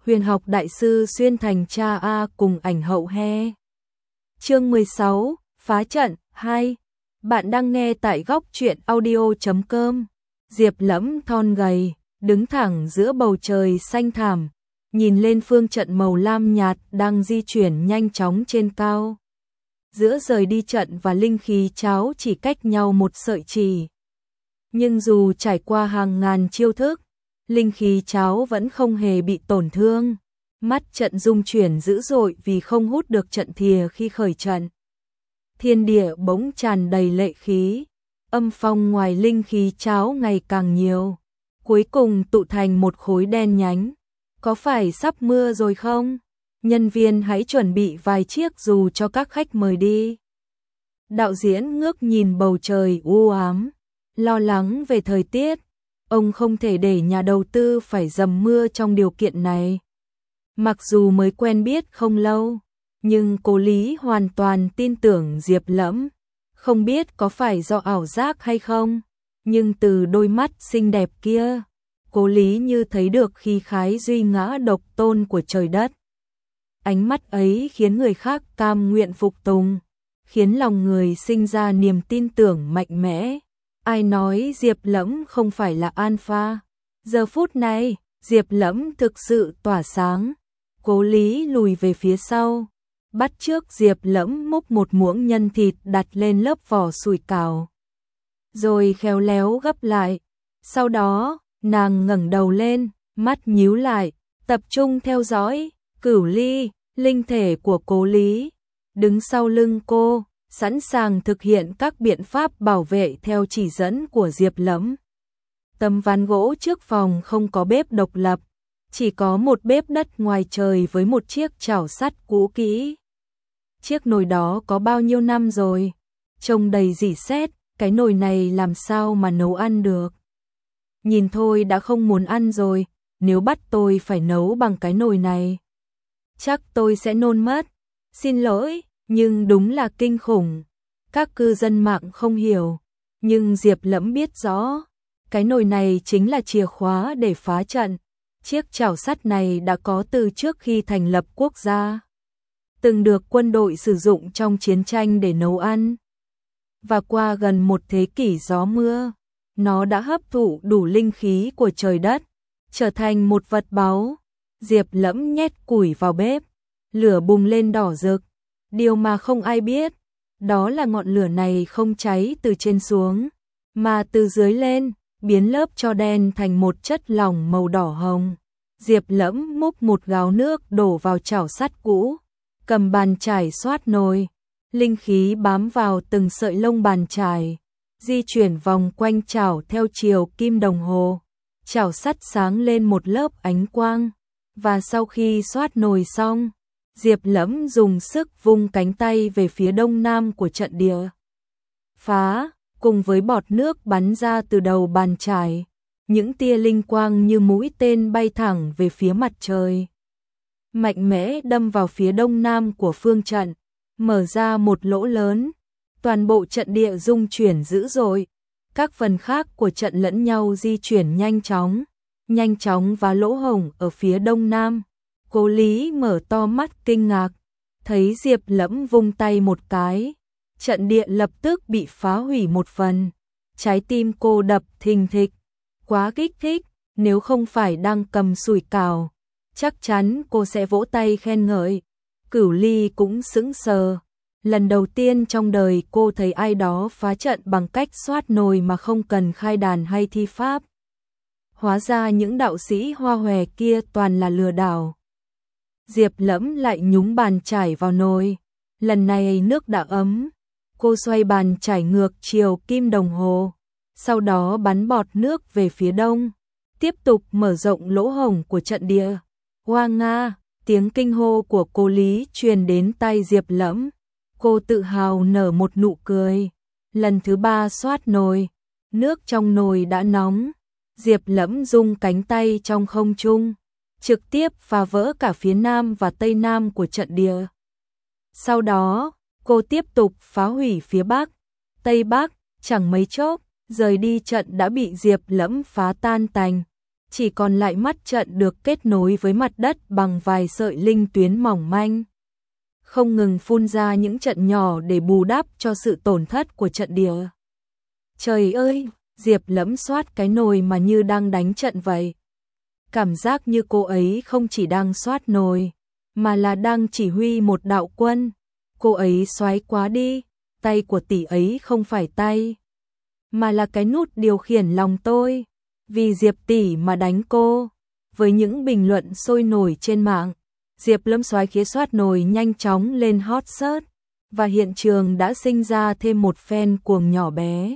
Huyền học đại sư xuyên thành cha A cùng ảnh hậu he. Chương 16, phá trận 2. Bạn đang nghe tại góc truyện audio.com. Diệp Lẫm thon gầy, đứng thẳng giữa bầu trời xanh thẳm, nhìn lên phương trận màu lam nhạt đang di chuyển nhanh chóng trên cao. Giữa rời đi trận và linh khí cháo chỉ cách nhau một sợi chỉ. Nhưng dù trải qua hàng ngàn chiêu thức, linh khí cháo vẫn không hề bị tổn thương. Mắt trận rung chuyển dữ dội vì không hút được trận thìa khi khởi trận. Thiên địa bỗng tràn đầy lệ khí, âm phong ngoài linh khí cháo ngày càng nhiều. Cuối cùng tụ thành một khối đen nhánh. Có phải sắp mưa rồi không? Nhân viên hãy chuẩn bị vài chiếc dù cho các khách mời đi. Đạo diễn ngước nhìn bầu trời u ám, lo lắng về thời tiết. Ông không thể để nhà đầu tư phải dầm mưa trong điều kiện này. Mặc dù mới quen biết không lâu, nhưng cô Lý hoàn toàn tin tưởng Diệp Lẫm. Không biết có phải do ảo giác hay không, nhưng từ đôi mắt xinh đẹp kia, cô Lý như thấy được khí khái duy ngã độc tôn của trời đất. Ánh mắt ấy khiến người khác cam nguyện phục tùng, khiến lòng người sinh ra niềm tin tưởng mạnh mẽ. Ai nói Diệp Lẫm không phải là alpha? Giờ phút này, Diệp Lẫm thực sự tỏa sáng. Cố Lý lùi về phía sau, bắt chước Diệp Lẫm múc một muỗng nhân thịt đặt lên lớp vỏ sủi cảo, rồi khéo léo gấp lại. Sau đó, nàng ngẩng đầu lên, mắt nhíu lại, tập trung theo dõi. Cửu Ly, linh thể của Cố Lý, đứng sau lưng cô, sẵn sàng thực hiện các biện pháp bảo vệ theo chỉ dẫn của Diệp Lẫm. Tấm ván gỗ trước phòng không có bếp độc lập, chỉ có một bếp đất ngoài trời với một chiếc chảo sắt cũ kỹ. Chiếc nồi đó có bao nhiêu năm rồi, trông đầy rỉ sét, cái nồi này làm sao mà nấu ăn được. Nhìn thôi đã không muốn ăn rồi, nếu bắt tôi phải nấu bằng cái nồi này, chắc tôi sẽ nôn mất. Xin lỗi, nhưng đúng là kinh khủng. Các cư dân mạng không hiểu, nhưng Diệp Lẫm biết rõ, cái nồi này chính là chìa khóa để phá trận. Chiếc chảo sắt này đã có từ trước khi thành lập quốc gia, từng được quân đội sử dụng trong chiến tranh để nấu ăn. Và qua gần một thế kỷ gió mưa, nó đã hấp thụ đủ linh khí của trời đất, trở thành một vật báu. Diệp Lẫm nhét củi vào bếp, lửa bùng lên đỏ rực. Điều mà không ai biết, đó là ngọn lửa này không cháy từ trên xuống, mà từ dưới lên, biến lớp tro đen thành một chất lỏng màu đỏ hồng. Diệp Lẫm múc một gáo nước đổ vào chảo sắt cũ, cầm bàn chải xoát nồi. Linh khí bám vào từng sợi lông bàn chải, di chuyển vòng quanh chảo theo chiều kim đồng hồ. Chảo sắt sáng lên một lớp ánh quang, và sau khi xoát nồi xong, Diệp Lẫm dùng sức vung cánh tay về phía đông nam của trận địa. Phá, cùng với bọt nước bắn ra từ đầu bàn chải, những tia linh quang như mũi tên bay thẳng về phía mặt trời. Mạnh mẽ đâm vào phía đông nam của phương trận, mở ra một lỗ lớn. Toàn bộ trận địa rung chuyển dữ dội. Các phần khác của trận lẫn nhau di chuyển nhanh chóng và lỗ hổng ở phía đông nam. Cố Lý mở to mắt kinh ngạc, thấy Diệp Lẫm vung tay một cái, trận địa lập tức bị phá hủy một phần. Trái tim cô đập thình thịch, quá kích thích, nếu không phải đang cầm sủi cảo, chắc chắn cô sẽ vỗ tay khen ngợi. Cửu Ly cũng sững sờ, lần đầu tiên trong đời cô thấy ai đó phá trận bằng cách xoát nồi mà không cần khai đàn hay thi pháp. Hóa ra những đạo sĩ hoa hòe kia toàn là lừa đảo. Diệp Lẫm lại nhúng bàn chải vào nồi, lần này nước đã ấm. Cô xoay bàn chải ngược chiều kim đồng hồ, sau đó bắn bọt nước về phía đông, tiếp tục mở rộng lỗ hổng của trận địa. Hoa Nga, tiếng kinh hô của cô Lý truyền đến tai Diệp Lẫm. Cô tự hào nở một nụ cười. Lần thứ 3 xoát nồi, nước trong nồi đã nóng. Diệp Lẫm rung cánh tay trong không trung, trực tiếp phá vỡ cả phía nam và tây nam của trận địa. Sau đó, cô tiếp tục phá hủy phía bắc, tây bắc, chẳng mấy chốc, rời đi trận đã bị Diệp Lẫm phá tan tành. chỉ còn lại mắt trận được kết nối với mặt đất bằng vài sợi linh tuyến mỏng manh, không ngừng phun ra những trận nhỏ để bù đắp cho sự tổn thất của trận địa. Trời ơi, Diệp Lẫm soát cái nồi mà như đang đánh trận vậy. Cảm giác như cô ấy không chỉ đang soát nồi, mà là đang chỉ huy một đạo quân. Cô ấy xoáy quá đi, tay của tỷ ấy không phải tay, mà là cái nút điều khiển lòng tôi. Vì Diệp tỷ mà đánh cô. Với những bình luận sôi nổi trên mạng, Diệp Lẫm soái khía soát nồi nhanh chóng lên hot search, và hiện trường đã sinh ra thêm một fan cuồng nhỏ bé.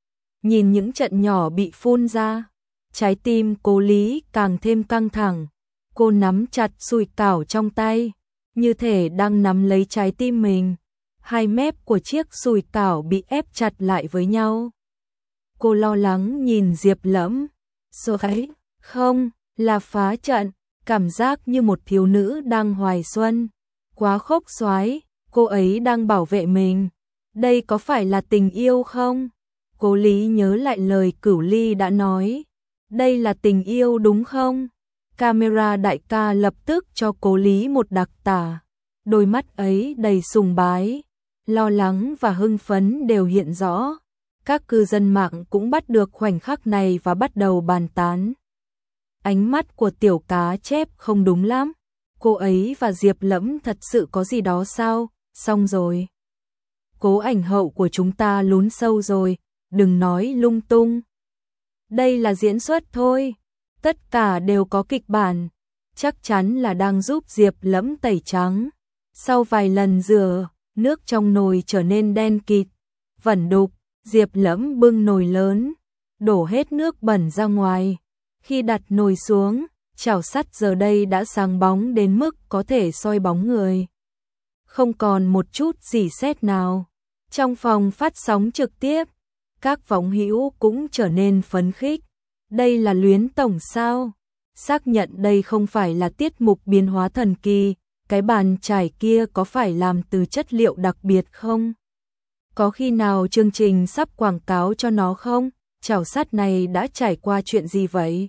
Nhìn những trận nhỏ bị phun ra, trái tim Cố Lý càng thêm căng thẳng. Cô nắm chặt sùi cảo trong tay, như thể đang nắm lấy trái tim mình. Hai mép của chiếc sùi cảo bị ép chặt lại với nhau. Cô lo lắng nhìn Diệp Lẫm. Số ấy, không, là phá trận, cảm giác như một thiếu nữ đang hoài xuân. Quá khốc xoái, cô ấy đang bảo vệ mình. Đây có phải là tình yêu không? Cố Lý nhớ lại lời Cửu Ly đã nói. Đây là tình yêu đúng không? Camera đại ca lập tức cho Cố Lý một đặc tả. Đôi mắt ấy đầy sùng bái, lo lắng và hưng phấn đều hiện rõ. Các cư dân mạng cũng bắt được khoảnh khắc này và bắt đầu bàn tán. Ánh mắt của tiểu cá chép không đúng lắm. Cô ấy và Diệp Lẫm thật sự có gì đó sao? Xong rồi. Cố ảnh hậu của chúng ta lún sâu rồi, đừng nói lung tung. Đây là diễn xuất thôi, tất cả đều có kịch bản, chắc chắn là đang giúp Diệp Lẫm tẩy trắng. Sau vài lần rửa, nước trong nồi trở nên đen kịt, vẩn đục, Diệp Lẫm bưng nồi lớn, đổ hết nước bẩn ra ngoài. Khi đặt nồi xuống, chảo sắt giờ đây đã sáng bóng đến mức có thể soi bóng người. Không còn một chút rỉ sét nào. Trong phòng phát sóng trực tiếp, các võng hữu cũng trở nên phấn khích. Đây là Luyến tổng sao? Xác nhận đây không phải là tiết mục biến hóa thần kỳ, cái bàn chải kia có phải làm từ chất liệu đặc biệt không? Có khi nào chương trình sắp quảng cáo cho nó không? Chảo sắt này đã trải qua chuyện gì vậy?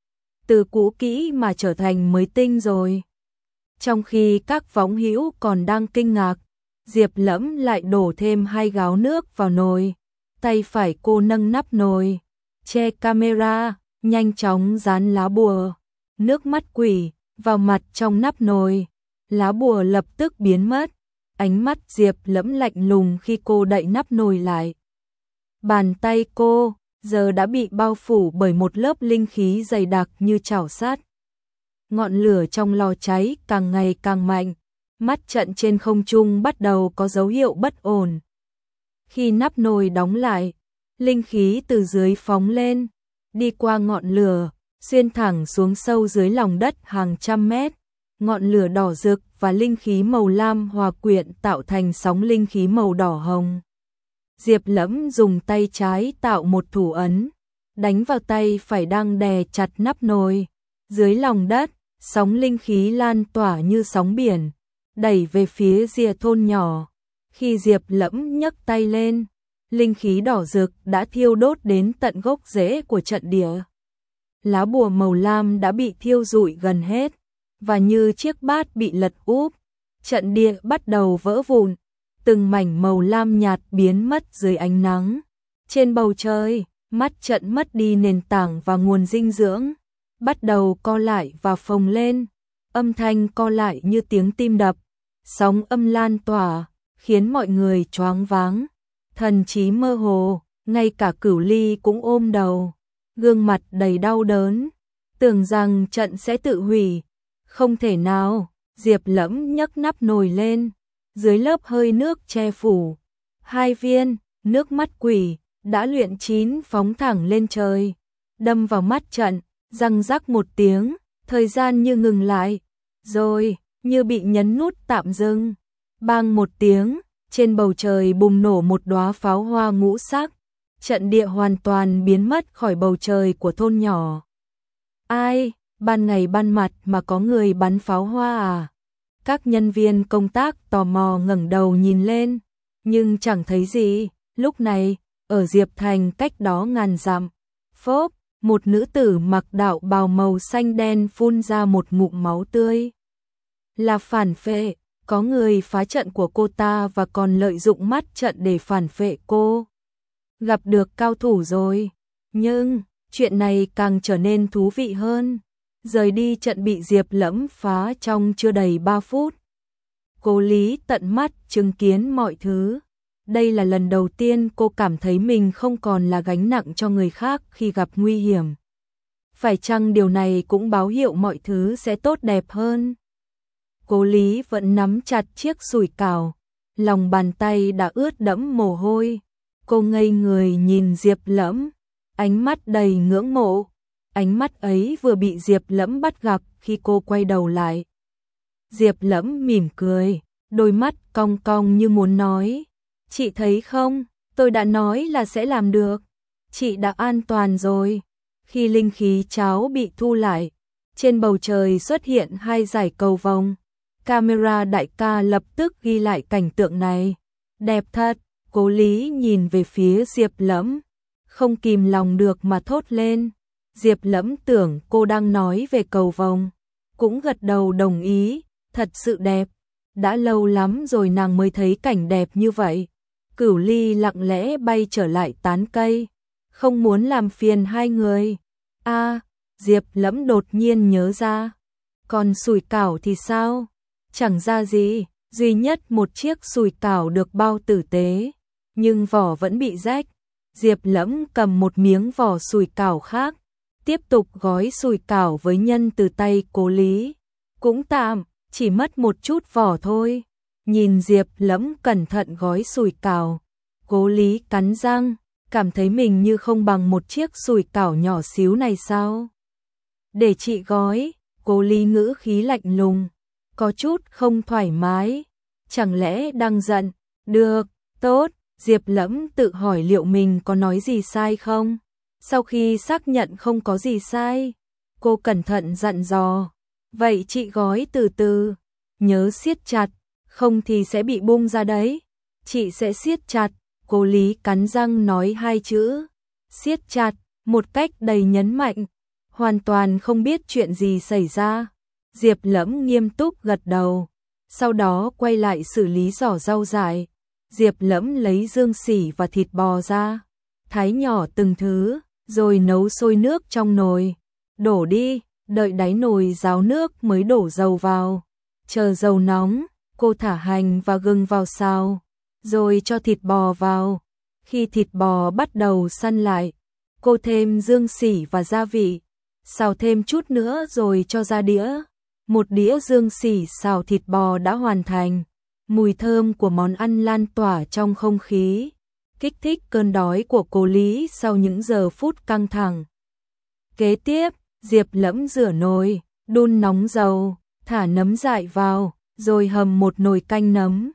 Từ cũ kỹ mà trở thành mới tinh rồi. Trong khi các võng hữu còn đang kinh ngạc, Diệp Lẫm lại đổ thêm 2 gáo nước vào nồi. Tay phải cô nâng nắp nồi, che camera, nhanh chóng dán lá bùa nước mắt quỷ vào mặt trong nắp nồi. Lá bùa lập tức biến mất. Ánh mắt Diệp Lẫm lạnh lùng khi cô đậy nắp nồi lại. Bàn tay cô giờ đã bị bao phủ bởi một lớp linh khí dày đặc như chảo sắt. Ngọn lửa trong lò cháy càng ngày càng mạnh. Mắt trận trên không trung bắt đầu có dấu hiệu bất ổn. Khi nắp nồi đóng lại, linh khí từ dưới phóng lên, đi qua ngọn lửa, xuyên thẳng xuống sâu dưới lòng đất hàng trăm mét. Ngọn lửa đỏ rực và linh khí màu lam hòa quyện tạo thành sóng linh khí màu đỏ hồng. Diệp Lẫm dùng tay trái tạo một thủ ấn, đánh vào tay phải đang đè chặt nắp nồi. Dưới lòng đất, sóng linh khí lan tỏa như sóng biển, đẩy về phía rìa thôn nhỏ. Khi Diệp Lẫm nhấc tay lên, linh khí đỏ rực đã thiêu đốt đến tận gốc rễ của trận địa. Lá bùa màu lam đã bị thiêu rụi gần hết, và như chiếc bát bị lật úp, trận địa bắt đầu vỡ vụn, từng mảnh màu lam nhạt biến mất dưới ánh nắng. Trên bầu trời, mắt trận mất đi nền tảng và nguồn dinh dưỡng, bắt đầu co lại và phồng lên, âm thanh co lại như tiếng tim đập, sóng âm lan tỏa, khiến mọi người choáng váng, thần trí mơ hồ, ngay cả Cửu Ly cũng ôm đầu, gương mặt đầy đau đớn, tưởng rằng trận sẽ tự hủy. Không thể nào. Diệp Lẫm nhấc nắp nồi lên, dưới lớp hơi nước che phủ, 2 viên nước mắt quỷ đã luyện chín phóng thẳng lên trời, đâm vào mắt trận, răng rắc một tiếng, thời gian như ngừng lại, rồi như bị nhấn nút tạm dừng. Bang một tiếng, trên bầu trời bùng nổ một đóa pháo hoa ngũ sắc, trận địa hoàn toàn biến mất khỏi bầu trời của thôn nhỏ. Ai? Ban ngày ban mặt mà có người bắn pháo hoa à? Các nhân viên công tác tò mò ngẩng đầu nhìn lên, nhưng chẳng thấy gì. Lúc này, ở Diệp Thành cách đó ngàn dặm, phốp, một nữ tử mặc đạo bào màu xanh đen phun ra một ngụm máu tươi. Là phản phệ, có người phá trận của cô ta và còn lợi dụng mắt trận để phản phệ cô. Gặp được cao thủ rồi, nhưng chuyện này càng trở nên thú vị hơn. Rời đi trận bị Diệp Lẫm phá trong chưa đầy 3 phút. Cố Lý tận mắt chứng kiến mọi thứ. Đây là lần đầu tiên cô cảm thấy mình không còn là gánh nặng cho người khác khi gặp nguy hiểm. Phải chăng điều này cũng báo hiệu mọi thứ sẽ tốt đẹp hơn? Cố Lý vẫn nắm chặt chiếc sủi cảo, lòng bàn tay đã ướt đẫm mồ hôi. Cô ngây người nhìn Diệp Lẫm, ánh mắt đầy ngưỡng mộ. Ánh mắt ấy vừa bị Diệp Lẫm bắt gặp khi cô quay đầu lại. Diệp Lẫm mỉm cười, đôi mắt cong cong như muốn nói, chị thấy không, tôi đã nói là sẽ làm được. Chị đã an toàn rồi. Khi linh khí cháo bị thu lại, trên bầu trời xuất hiện 2 dải cầu vồng. Camera đại ca lập tức ghi lại cảnh tượng này. Đẹp thật. Cố Lý nhìn về phía Diệp Lẫm, không kìm lòng được mà thốt lên. Diệp Lẫm tưởng cô đang nói về cầu vồng, cũng gật đầu đồng ý, thật sự đẹp. Đã lâu lắm rồi nàng mới thấy cảnh đẹp như vậy. Cửu Ly lặng lẽ bay trở lại tán cây, không muốn làm phiền hai người. Diệp Lẫm đột nhiên nhớ ra, còn sủi cảo thì sao? Chẳng ra gì, duy nhất một chiếc sủi cảo được bao tử tế, nhưng vỏ vẫn bị rách. Diệp Lẫm cầm một miếng vỏ sủi cảo khác, tiếp tục gói sủi cảo với nhân từ tay Cố Lý. Cũng tạm, chỉ mất một chút vỏ thôi. Nhìn Diệp Lẫm cẩn thận gói sủi cảo, Cố Lý cắn răng, cảm thấy mình như không bằng một chiếc sủi cảo nhỏ xíu này sao? Để chị gói. Cố Lý ngữ khí lạnh lùng, có chút không thoải mái. Chẳng lẽ đang giận? Được, tốt. Diệp Lẫm tự hỏi liệu mình có nói gì sai không? Sau khi xác nhận không có gì sai, cô cẩn thận dặn dò, vậy chị gói từ từ, nhớ siết chặt, không thì sẽ bị bung ra đấy. Chị sẽ siết chặt. Cố Lý cắn răng nói 2 chữ, siết chặt, một cách đầy nhấn mạnh, hoàn toàn không biết chuyện gì xảy ra. Diệp Lẫm nghiêm túc gật đầu, sau đó quay lại xử lý giỏ rau dại. Diệp Lẫm lấy dương sỉ và thịt bò ra, thái nhỏ từng thứ, rồi nấu sôi nước trong nồi. Đổ đi, đợi đáy nồi ráo nước mới đổ dầu vào. Chờ dầu nóng, cô thả hành và gừng vào xào, rồi cho thịt bò vào. Khi thịt bò bắt đầu săn lại, cô thêm dương sỉ và gia vị, xào thêm chút nữa rồi cho ra đĩa. Một đĩa dương sỉ xào thịt bò đã hoàn thành. Mùi thơm của món ăn lan tỏa trong không khí, kích thích cơn đói của Cố Lý sau những giờ phút căng thẳng. Kế tiếp, Diệp Lẫm rửa nồi, đun nóng dầu, thả nấm dại vào, rồi hầm một nồi canh nấm.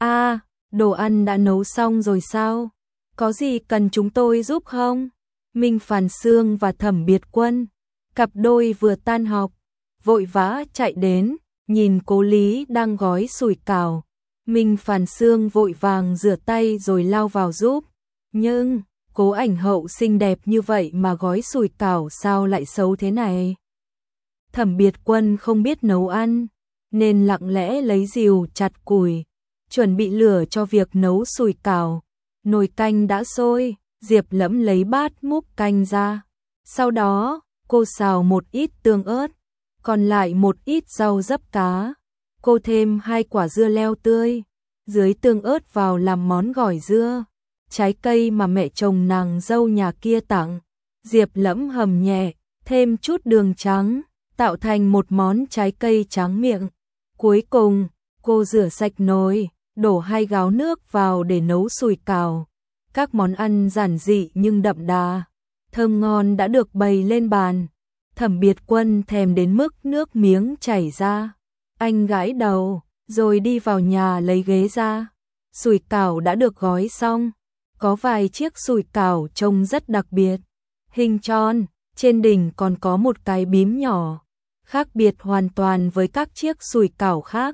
Đồ ăn đã nấu xong rồi sao? Có gì cần chúng tôi giúp không? Minh Phàn Sương và Thẩm Biệt Quân, cặp đôi vừa tan học, vội vã chạy đến, nhìn Cố Lý đang gói sủi cảo. Minh Phàn Sương vội vàng rửa tay rồi lao vào giúp. Nhưng, Cố Ảnh Hậu xinh đẹp như vậy mà gói sủi cảo sao lại xấu thế này? Thẩm Biệt Quân không biết nấu ăn, nên lặng lẽ lấy rìu chặt củi, chuẩn bị lửa cho việc nấu sủi cảo. Nồi canh đã sôi, Diệp Lẫm lấy bát múc canh ra. Sau đó, cô xào một ít tương ớt, còn lại một ít rau dấp cá. Cô thêm 2 quả dưa leo tươi, dưới tương ớt vào làm món gỏi dưa, trái cây mà mẹ chồng nàng dâu nhà kia tặng. Diệp Lẫm hầm nhẹ, thêm chút đường trắng, tạo thành một món trái cây tráng miệng. Cuối cùng, cô rửa sạch nồi, đổ 2 gáo nước vào để nấu sủi cảo. Các món ăn giản dị nhưng đậm đà, thơm ngon đã được bày lên bàn. Thẩm Biệt Quân thèm đến mức nước miếng chảy ra. Anh gãi đầu, rồi đi vào nhà lấy ghế ra. Sủi cảo đã được gói xong. Có vài chiếc sủi cảo trông rất đặc biệt. Hình tròn, trên đỉnh còn có một cái bím nhỏ, khác biệt hoàn toàn với các chiếc sủi cảo khác.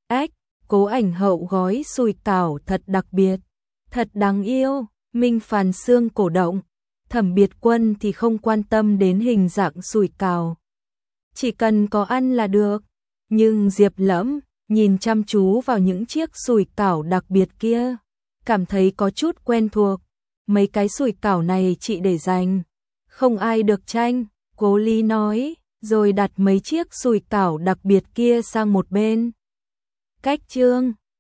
Cố Ảnh Hậu gói sủi cảo thật đặc biệt, thật đáng yêu. Minh Phàn Sương cổ động, Thẩm Biệt Quân thì không quan tâm đến hình dạng sủi cảo. Chỉ cần có ăn là được. Nhưng Diệp Lẫm nhìn chăm chú vào những chiếc sủi cảo đặc biệt kia, cảm thấy có chút quen thuộc. Mấy cái sủi cảo này chị để dành, không ai được tranh, Cố Ly nói, rồi đặt mấy chiếc sủi cảo đặc biệt kia sang một bên. Cách chương